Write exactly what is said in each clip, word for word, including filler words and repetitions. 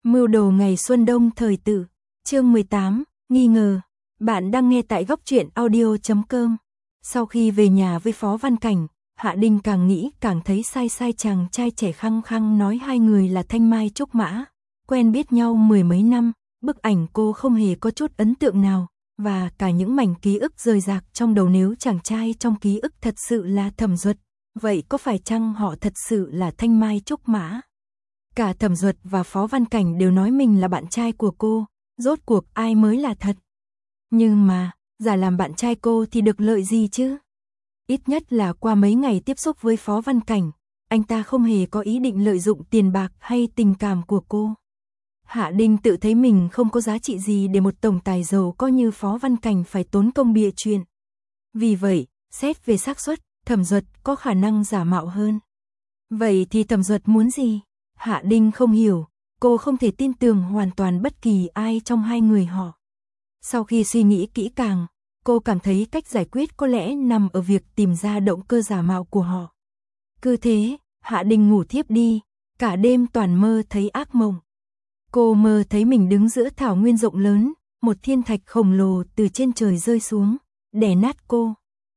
Mưu đồ ngày xuân đông thời tử, chương mười tám, nghi ngờ. Bạn đang nghe tại góc truyện audio chấm com. Sau khi về nhà với Phó Văn Cảnh, Hạ Đinh càng nghĩ càng thấy sai sai, chàng trai trẻ khăng khăng nói hai người là thanh mai trúc mã, quen biết nhau mười mấy năm, bức ảnh cô không hề có chút ấn tượng nào, và cả những mảnh ký ức rời rạc trong đầu. Nếu chàng trai trong ký ức thật sự là Thẩm Duật, vậy có phải chăng họ thật sự là thanh mai trúc mã? Cả Thẩm Duật và Phó Văn Cảnh đều nói mình là bạn trai của cô, rốt cuộc ai mới là thật? Nhưng mà, giả làm bạn trai cô thì được lợi gì chứ? Ít nhất là qua mấy ngày tiếp xúc với Phó Văn Cảnh, anh ta không hề có ý định lợi dụng tiền bạc hay tình cảm của cô. Hạ Đinh tự thấy mình không có giá trị gì để một tổng tài giàu có như Phó Văn Cảnh phải tốn công bịa chuyện. Vì vậy, xét về xác suất, Thẩm Duật có khả năng giả mạo hơn. Vậy thì Thẩm Duật muốn gì? Hạ Đinh không hiểu, cô không thể tin tưởng hoàn toàn bất kỳ ai trong hai người họ. Sau khi suy nghĩ kỹ càng, cô cảm thấy cách giải quyết có lẽ nằm ở việc tìm ra động cơ giả mạo của họ. Cứ thế, Hạ Đinh ngủ thiếp đi, cả đêm toàn mơ thấy ác mộng. Cô mơ thấy mình đứng giữa thảo nguyên rộng lớn, một thiên thạch khổng lồ từ trên trời rơi xuống, đè nát cô.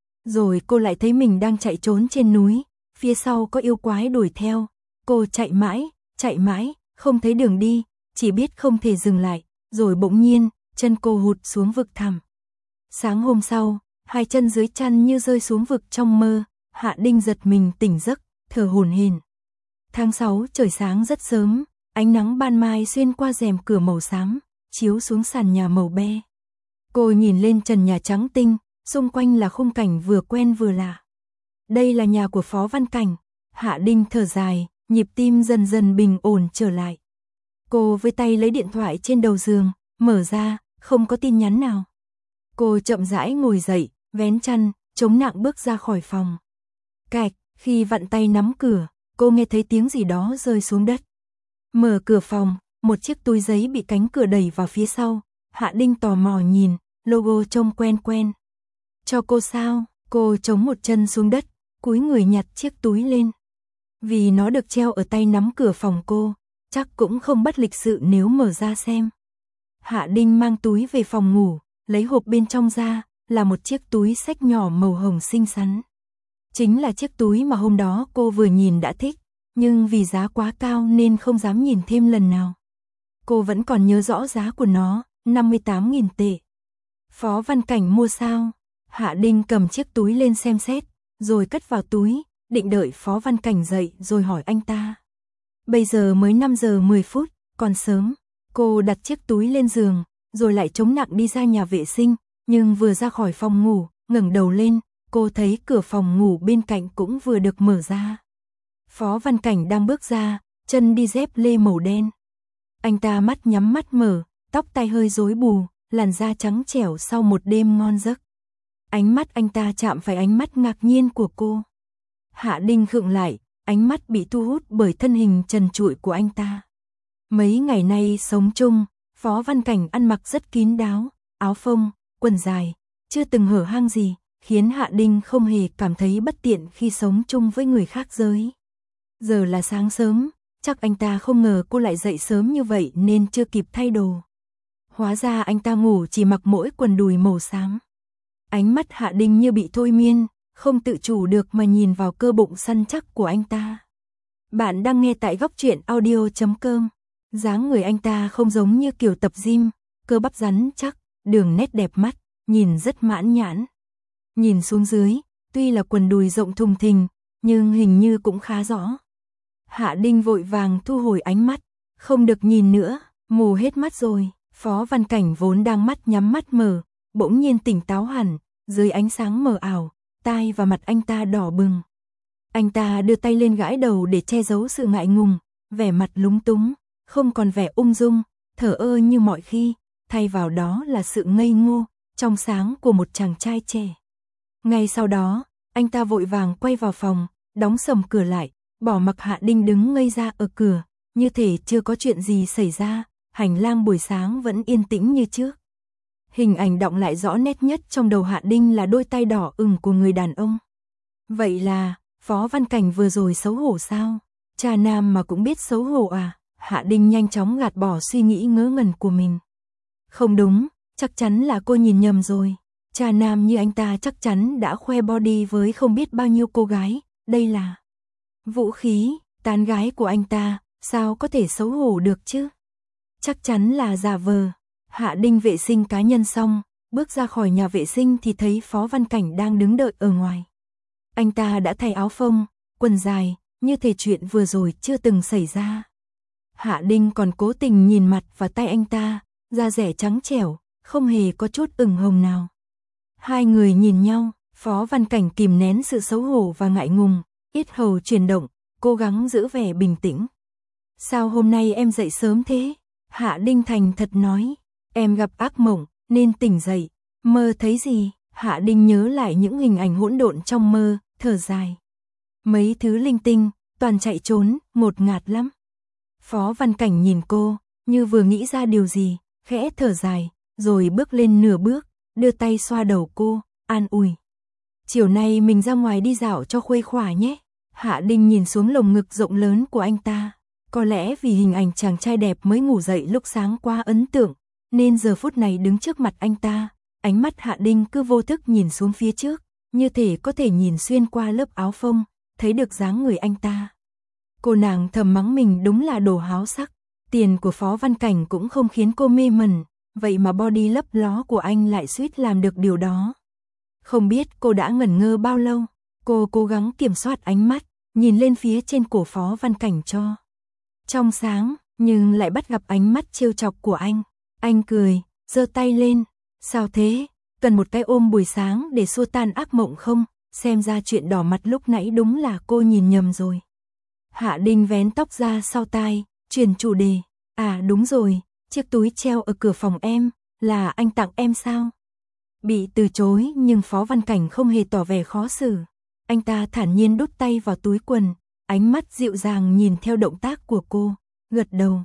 Rồi cô lại thấy mình đang chạy trốn trên núi, phía sau có yêu quái đuổi theo. Cô chạy mãi, chạy mãi, không thấy đường đi, chỉ biết không thể dừng lại, rồi bỗng nhiên, chân cô hụt xuống vực thẳm. Sáng hôm sau, hai chân dưới chăn như rơi xuống vực trong mơ, Hạ Đinh giật mình tỉnh giấc, thở hổn hển. Tháng sáu trời sáng rất sớm, ánh nắng ban mai xuyên qua rèm cửa màu xám, chiếu xuống sàn nhà màu be. Cô nhìn lên trần nhà trắng tinh, xung quanh là khung cảnh vừa quen vừa lạ. Đây là nhà của Phó Văn Cảnh. Hạ Đinh thở dài, nhịp tim dần dần bình ổn trở lại. Cô với tay lấy điện thoại trên đầu giường, mở ra, không có tin nhắn nào. Cô chậm rãi ngồi dậy, vén chăn, chống nặng bước ra khỏi phòng. Cạch, khi vặn tay nắm cửa, cô nghe thấy tiếng gì đó rơi xuống đất. Mở cửa phòng, một chiếc túi giấy bị cánh cửa đẩy vào phía sau. Hạ Đinh tò mò nhìn, logo trông quen quen. Cho cô sao? Cô chống một chân xuống đất, cúi người nhặt chiếc túi lên. Vì nó được treo ở tay nắm cửa phòng cô, chắc cũng không bất lịch sự nếu mở ra xem. Hạ Đinh mang túi về phòng ngủ, lấy hộp bên trong ra, là một chiếc túi xách nhỏ màu hồng xinh xắn. Chính là chiếc túi mà hôm đó cô vừa nhìn đã thích, nhưng vì giá quá cao nên không dám nhìn thêm lần nào. Cô vẫn còn nhớ rõ giá của nó, năm mươi tám nghìn tệ. Phó Văn Cảnh mua sao? Hạ Đinh cầm chiếc túi lên xem xét, rồi cất vào túi, định đợi Phó Văn Cảnh dậy rồi hỏi anh ta. Bây giờ mới năm giờ mười phút, còn sớm. Cô đặt chiếc túi lên giường, rồi lại chống nặng đi ra nhà vệ sinh, nhưng vừa ra khỏi phòng ngủ, ngẩng đầu lên, cô thấy cửa phòng ngủ bên cạnh cũng vừa được mở ra. Phó Văn Cảnh đang bước ra, chân đi dép lê màu đen. Anh ta mắt nhắm mắt mở, tóc tai hơi rối bù, làn da trắng trẻo sau một đêm ngon giấc. Ánh mắt anh ta chạm phải ánh mắt ngạc nhiên của cô. Hạ Đinh khựng lại, ánh mắt bị thu hút bởi thân hình trần trụi của anh ta. Mấy ngày nay sống chung, Phó Văn Cảnh ăn mặc rất kín đáo, áo phông, quần dài, chưa từng hở hang gì, khiến Hạ Đinh không hề cảm thấy bất tiện khi sống chung với người khác giới. Giờ là sáng sớm, chắc anh ta không ngờ cô lại dậy sớm như vậy nên chưa kịp thay đồ. Hóa ra anh ta ngủ chỉ mặc mỗi quần đùi màu xám. Ánh mắt Hạ Đinh như bị thôi miên, không tự chủ được mà nhìn vào cơ bụng săn chắc của anh ta. Bạn đang nghe tại góc truyện audio chấm com. Dáng người anh ta không giống như kiểu tập gym, cơ bắp rắn chắc, đường nét đẹp mắt, nhìn rất mãn nhãn. Nhìn xuống dưới, tuy là quần đùi rộng thùng thình, nhưng hình như cũng khá rõ. Hạ Đinh vội vàng thu hồi ánh mắt, không được nhìn nữa, mù hết mắt rồi. Phó Văn Cảnh vốn đang mắt nhắm mắt mở, bỗng nhiên tỉnh táo hẳn, dưới ánh sáng mờ ảo, tai và mặt anh ta đỏ bừng. Anh ta đưa tay lên gãi đầu để che giấu sự ngại ngùng, vẻ mặt lúng túng, không còn vẻ ung dung, thờ ơ như mọi khi, thay vào đó là sự ngây ngô, trong sáng của một chàng trai trẻ. Ngay sau đó, anh ta vội vàng quay vào phòng, đóng sầm cửa lại, bỏ mặc Hạ Đinh đứng ngây ra ở cửa, như thể chưa có chuyện gì xảy ra, hành lang buổi sáng vẫn yên tĩnh như trước. Hình ảnh đọng lại rõ nét nhất trong đầu Hạ Đinh là đôi tay đỏ ửng của người đàn ông. Vậy là, Phó Văn Cảnh vừa rồi xấu hổ sao? Cha nam mà cũng biết xấu hổ à? Hạ Đinh nhanh chóng gạt bỏ suy nghĩ ngớ ngẩn của mình. Không đúng, chắc chắn là cô nhìn nhầm rồi. Cha nam như anh ta chắc chắn đã khoe body với không biết bao nhiêu cô gái, đây là vũ khí, tán gái của anh ta, sao có thể xấu hổ được chứ? Chắc chắn là giả vờ. Hạ Đinh vệ sinh cá nhân xong, bước ra khỏi nhà vệ sinh thì thấy Phó Văn Cảnh đang đứng đợi ở ngoài. Anh ta đã thay áo phông, quần dài, như thể chuyện vừa rồi chưa từng xảy ra. Hạ Đinh còn cố tình nhìn mặt và tay anh ta, da dẻ trắng trẻo, không hề có chút ửng hồng nào. Hai người nhìn nhau, Phó Văn Cảnh kìm nén sự xấu hổ và ngại ngùng, yết hầu chuyển động, cố gắng giữ vẻ bình tĩnh. Sao hôm nay em dậy sớm thế? Hạ Đinh thành thật nói, em gặp ác mộng, nên tỉnh dậy. Mơ thấy gì? Hạ Đinh nhớ lại những hình ảnh hỗn độn trong mơ, thở dài. Mấy thứ linh tinh, toàn chạy trốn, ngột ngạt lắm. Phó Văn Cảnh nhìn cô, như vừa nghĩ ra điều gì, khẽ thở dài, rồi bước lên nửa bước, đưa tay xoa đầu cô, an ủi. Chiều nay mình ra ngoài đi dạo cho khuây khỏa nhé. Hạ Đinh nhìn xuống lồng ngực rộng lớn của anh ta. Có lẽ vì hình ảnh chàng trai đẹp mới ngủ dậy lúc sáng quá ấn tượng, nên giờ phút này đứng trước mặt anh ta, ánh mắt Hạ Đinh cứ vô thức nhìn xuống phía trước, như thể có thể nhìn xuyên qua lớp áo phông, thấy được dáng người anh ta. Cô nàng thầm mắng mình đúng là đồ háo sắc, tiền của Phó Văn Cảnh cũng không khiến cô mê mẩn, vậy mà body lấp ló của anh lại suýt làm được điều đó. Không biết cô đã ngẩn ngơ bao lâu, cô cố gắng kiểm soát ánh mắt, nhìn lên phía trên cổ Phó Văn Cảnh cho trong sáng, nhưng lại bắt gặp ánh mắt trêu chọc của anh. Anh cười, giơ tay lên, sao thế, cần một cái ôm buổi sáng để xua tan ác mộng không? Xem ra chuyện đỏ mặt lúc nãy đúng là cô nhìn nhầm rồi. Hạ Đinh vén tóc ra sau tai, chuyển chủ đề, à đúng rồi, chiếc túi treo ở cửa phòng em, là anh tặng em sao? Bị từ chối nhưng Phó Văn Cảnh không hề tỏ vẻ khó xử. Anh ta thản nhiên đút tay vào túi quần, ánh mắt dịu dàng nhìn theo động tác của cô, gật đầu.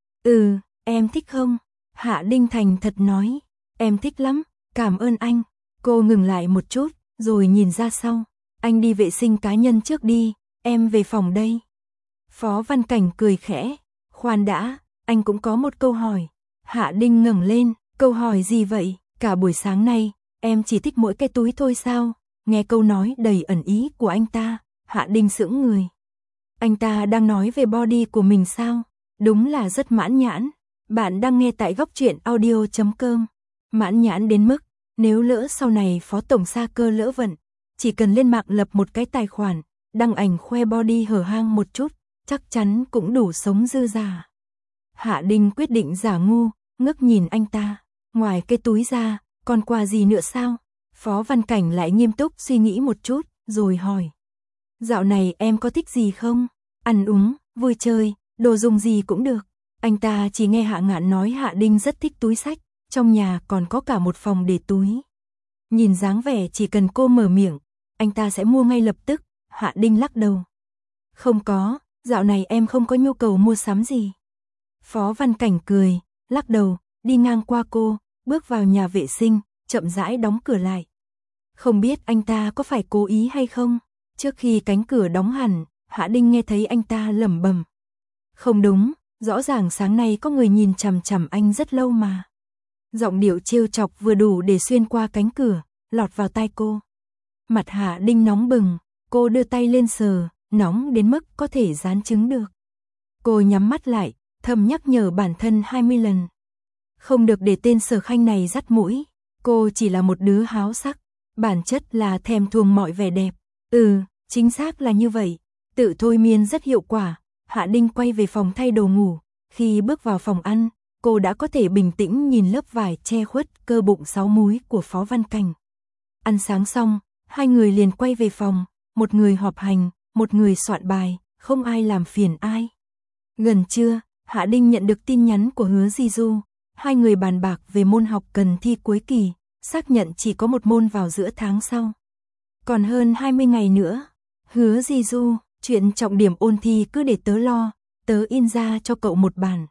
Ừ, em thích không? Hạ Đinh thành thật nói, em thích lắm, cảm ơn anh. Cô ngừng lại một chút, rồi nhìn ra sau. Anh đi vệ sinh cá nhân trước đi, em về phòng đây. Phó Văn Cảnh cười khẽ, khoan đã, anh cũng có một câu hỏi. Hạ Đinh ngẩng lên, câu hỏi gì vậy? Cả buổi sáng nay, em chỉ thích mỗi cái túi thôi sao? Nghe câu nói đầy ẩn ý của anh ta, Hạ Đinh sững người. Anh ta đang nói về body của mình sao? Đúng là rất mãn nhãn. Bạn đang nghe tại góc truyện audio chấm com. Mãn nhãn đến mức, nếu lỡ sau này Phó Tổng Sa Cơ lỡ vận, chỉ cần lên mạng lập một cái tài khoản, đăng ảnh khoe body hở hang một chút, chắc chắn cũng đủ sống dư giả. Hạ Đinh quyết định giả ngu, ngước nhìn anh ta. Ngoài cái túi ra, còn quà gì nữa sao? Phó Văn Cảnh lại nghiêm túc suy nghĩ một chút, rồi hỏi. Dạo này em có thích gì không? Ăn uống, vui chơi, đồ dùng gì cũng được. Anh ta chỉ nghe Hạ Ngạn nói Hạ Đinh rất thích túi xách, trong nhà còn có cả một phòng để túi. Nhìn dáng vẻ chỉ cần cô mở miệng, anh ta sẽ mua ngay lập tức. Hạ Đinh lắc đầu. Không có, dạo này em không có nhu cầu mua sắm gì. Phó Văn Cảnh cười, lắc đầu, đi ngang qua cô, bước vào nhà vệ sinh, chậm rãi đóng cửa lại. Không biết anh ta có phải cố ý hay không? Trước khi cánh cửa đóng hẳn, Hạ Đinh nghe thấy anh ta lẩm bẩm. Không đúng, rõ ràng sáng nay có người nhìn chằm chằm anh rất lâu mà. Giọng điệu trêu chọc vừa đủ để xuyên qua cánh cửa, lọt vào tai cô. Mặt Hạ Đinh nóng bừng, cô đưa tay lên sờ, nóng đến mức có thể dán trứng được. Cô nhắm mắt lại, thầm nhắc nhở bản thân hai mươi lần. Không được để tên Sở Khanh này dắt mũi, cô chỉ là một đứa háo sắc, bản chất là thèm thuồng mọi vẻ đẹp. Ừ, chính xác là như vậy, tự thôi miên rất hiệu quả. Hạ Đinh quay về phòng thay đồ ngủ, khi bước vào phòng ăn, cô đã có thể bình tĩnh nhìn lớp vải che khuất cơ bụng sáu múi của Phó Văn Cảnh. Ăn sáng xong, hai người liền quay về phòng, một người họp hành, một người soạn bài, không ai làm phiền ai. Gần trưa, Hạ Đinh nhận được tin nhắn của Hứa Di Du, hai người bàn bạc về môn học cần thi cuối kỳ, xác nhận chỉ có một môn vào giữa tháng sau. Còn hơn hai mươi ngày nữa. Hứa Di Du, chuyện trọng điểm ôn thi cứ để tớ lo, tớ in ra cho cậu một bản.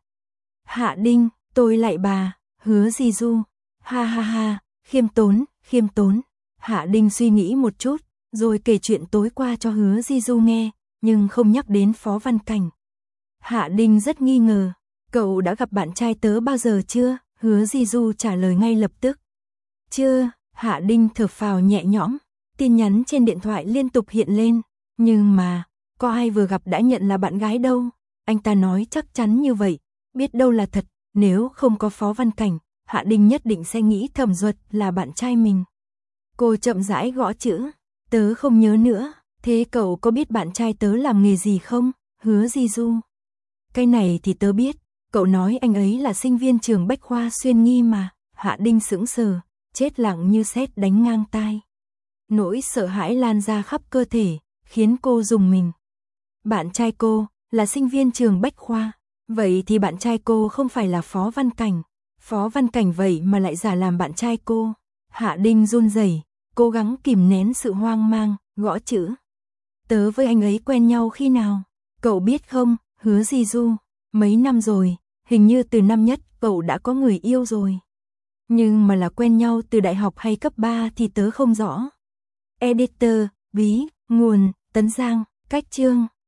Hạ Đinh, tôi lại bà. Hứa Di Du, ha ha ha, khiêm tốn, khiêm tốn. Hạ Đinh suy nghĩ một chút, rồi kể chuyện tối qua cho Hứa Di Du nghe, nhưng không nhắc đến Phó Văn Cảnh. Hạ Đình rất nghi ngờ. Cậu đã gặp bạn trai tớ bao giờ chưa? Hứa Di trả lời ngay lập tức. Chưa, Hạ Đình thở phào nhẹ nhõm. Tin nhắn trên điện thoại liên tục hiện lên. Nhưng mà, có ai vừa gặp đã nhận là bạn gái đâu. Anh ta nói chắc chắn như vậy. Biết đâu là thật, nếu không có Phó Văn Cảnh, Hạ Đình nhất định sẽ nghĩ Thẩm Duật là bạn trai mình. Cô chậm rãi gõ chữ. Tớ không nhớ nữa. Thế cậu có biết bạn trai tớ làm nghề gì không? Hứa Di Du. Cái này thì tớ biết. Cậu nói anh ấy là sinh viên trường Bách Khoa Xuyên Nghi mà. Hạ Đình sững sờ, chết lặng như sét đánh ngang tai. Nỗi sợ hãi lan ra khắp cơ thể, khiến cô rùng mình. Bạn trai cô là sinh viên trường Bách Khoa. Vậy thì bạn trai cô không phải là Phó Văn Cảnh. Phó Văn Cảnh vậy mà lại giả làm bạn trai cô. Hạ Đình run rẩy, cố gắng kìm nén sự hoang mang, gõ chữ. Tớ với anh ấy quen nhau khi nào? Cậu biết không? Hứa Di Du. Mấy năm rồi, hình như từ năm nhất cậu đã có người yêu rồi. Nhưng mà là quen nhau từ đại học hay cấp ba thì tớ không rõ. Editor, ví, nguồn, Tấn Giang, cách chương.